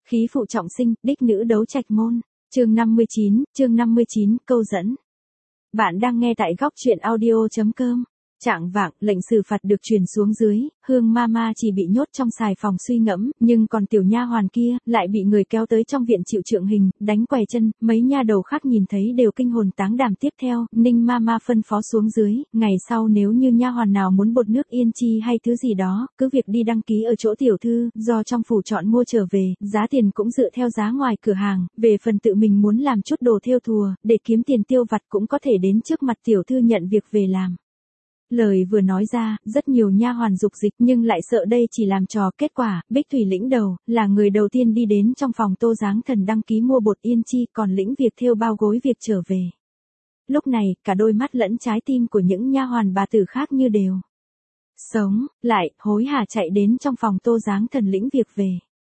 Khí phụ trọng sinh, đích nữ đấu trạch môn. Chương 59, câu dẫn. Bạn đang nghe tại góc truyện audio.com. Trạng vạng, lệnh xử phạt được truyền xuống dưới, Hương Mama chỉ bị nhốt trong xài phòng suy ngẫm, nhưng còn tiểu nha hoàn kia, lại bị người kéo tới trong viện chịu trượng hình, đánh què chân, mấy nha đầu khác nhìn thấy đều kinh hồn táng đảm. Tiếp theo, Ninh Mama phân phó xuống dưới, ngày sau nếu như nha hoàn nào muốn bột nước yên chi hay thứ gì đó, cứ việc đi đăng ký ở chỗ tiểu thư, do trong phủ chọn mua trở về, giá tiền cũng dựa theo giá ngoài cửa hàng, về phần tự mình muốn làm chút đồ thêu thùa, để kiếm tiền tiêu vặt cũng có thể đến trước mặt tiểu thư nhận việc về làm. Lời vừa nói ra, rất nhiều nha hoàn dục dịch nhưng lại sợ đây chỉ làm trò. Kết quả, Bích Thủy lĩnh đầu, là người đầu tiên đi đến trong phòng Tô Giáng Thần đăng ký mua bột yên chi, còn lĩnh việc thêu bao gối việc trở về. Lúc này, cả đôi mắt lẫn trái tim của những nha hoàn bà tử khác như đều sống lại, hối hả chạy đến trong phòng Tô Giáng Thần lĩnh việc về.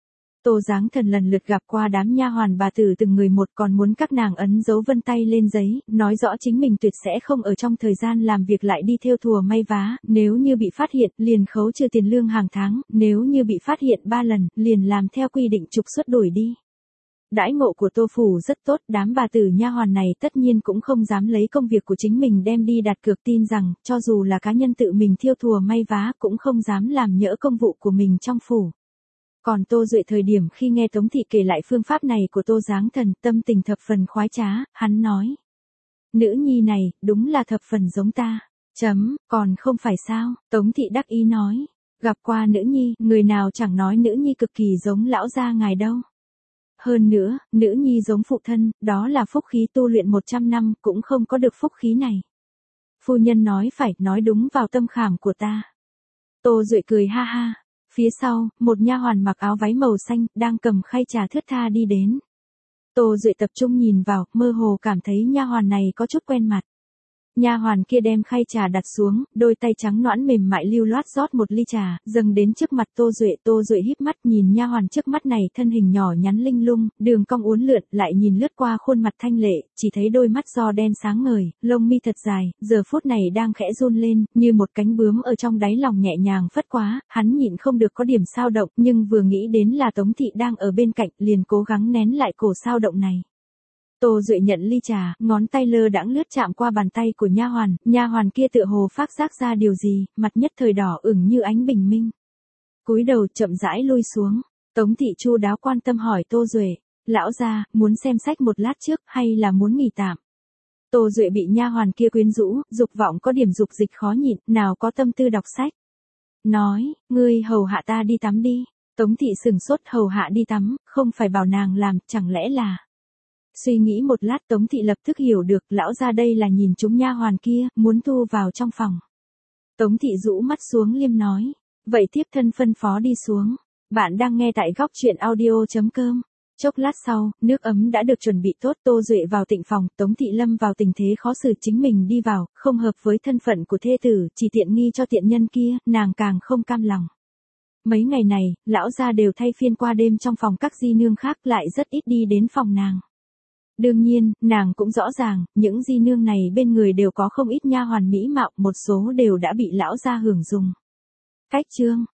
Tô Giáng Thần lần lượt gặp qua đám nha hoàn bà tử từng người một, còn muốn các nàng ấn dấu vân tay lên giấy, nói rõ chính mình tuyệt sẽ không ở trong thời gian làm việc lại đi thêu thùa may vá, nếu như bị phát hiện, liền khấu trừ tiền lương hàng tháng, nếu như bị phát hiện 3 lần, liền làm theo quy định trục xuất đuổi đi. Đãi ngộ của Tô phủ rất tốt, đám bà tử nha hoàn này tất nhiên cũng không dám lấy công việc của chính mình đem đi đặt cược, tin rằng, cho dù là cá nhân tự mình thêu thùa may vá cũng không dám làm nhỡ công vụ của mình trong phủ. Còn Tô Duệ thời điểm khi nghe Tống Thị kể lại phương pháp này của Tô Giáng Thần, tâm tình thập phần khoái trá, hắn nói. Nữ nhi này, đúng là thập phần giống ta. Còn không phải sao, Tống Thị đắc ý nói. Gặp qua nữ nhi, người nào chẳng nói nữ nhi cực kỳ giống lão gia ngài đâu. Hơn nữa, nữ nhi giống phụ thân, đó là phúc khí, tu luyện 100 năm, cũng không có được phúc khí này. Phu nhân nói phải, nói đúng vào tâm khảm của ta. Tô Duệ cười ha ha. Phía sau, một nha hoàn mặc áo váy màu xanh, đang cầm khay trà thướt tha đi đến. Tô Duệ tập trung nhìn vào, mơ hồ cảm thấy nha hoàn này có chút quen mặt. Nha hoàn kia đem khay trà đặt xuống, đôi tay trắng nõn mềm mại lưu loát rót một ly trà, dâng đến trước mặt Tô Duệ híp mắt nhìn nha hoàn trước mắt này, thân hình nhỏ nhắn linh lung, đường cong uốn lượn, lại nhìn lướt qua khuôn mặt thanh lệ, chỉ thấy đôi mắt do đen sáng ngời, lông mi thật dài, giờ phút này đang khẽ run lên, như một cánh bướm ở trong đáy lòng nhẹ nhàng phất quá, hắn nhịn không được có điểm xao động, nhưng vừa nghĩ đến là Tống Thị đang ở bên cạnh, liền cố gắng nén lại cổ xao động này. Tô Duệ nhận ly trà, ngón tay lơ đãng lướt chạm qua bàn tay của nha hoàn kia tựa hồ phát giác ra điều gì, mặt nhất thời đỏ ửng như ánh bình minh. Cúi đầu chậm rãi lui xuống, Tống Thị chu đáo quan tâm hỏi Tô Duệ, lão gia, muốn xem sách một lát trước hay là muốn nghỉ tạm? Tô Duệ bị nha hoàn kia quyến rũ, dục vọng có điểm dục dịch khó nhịn, nào có tâm tư đọc sách. Nói, ngươi hầu hạ ta đi tắm đi. Tống Thị sừng sốt, hầu hạ đi tắm, không phải bảo nàng làm, chẳng lẽ là... Suy nghĩ một lát, Tống Thị lập tức hiểu được, lão gia đây là nhìn chúng nha hoàn kia, muốn thu vào trong phòng. Tống Thị rũ mắt xuống liêm nói, vậy thiếp thân phân phó đi xuống. Bạn đang nghe tại góc truyện audio.com. Chốc lát sau, nước ấm đã được chuẩn bị tốt, Tô Duệ vào tịnh phòng, Tống Thị lâm vào tình thế khó xử, chính mình đi vào, không hợp với thân phận của thê tử, chỉ tiện nghi cho tiện nhân kia, nàng càng không cam lòng. Mấy ngày này, lão gia đều thay phiên qua đêm trong phòng các di nương khác, lại rất ít đi đến phòng nàng. Đương nhiên, nàng cũng rõ ràng, những di nương này bên người đều có không ít nha hoàn mỹ mạo, một số đều đã bị lão gia hưởng dùng. Cách chương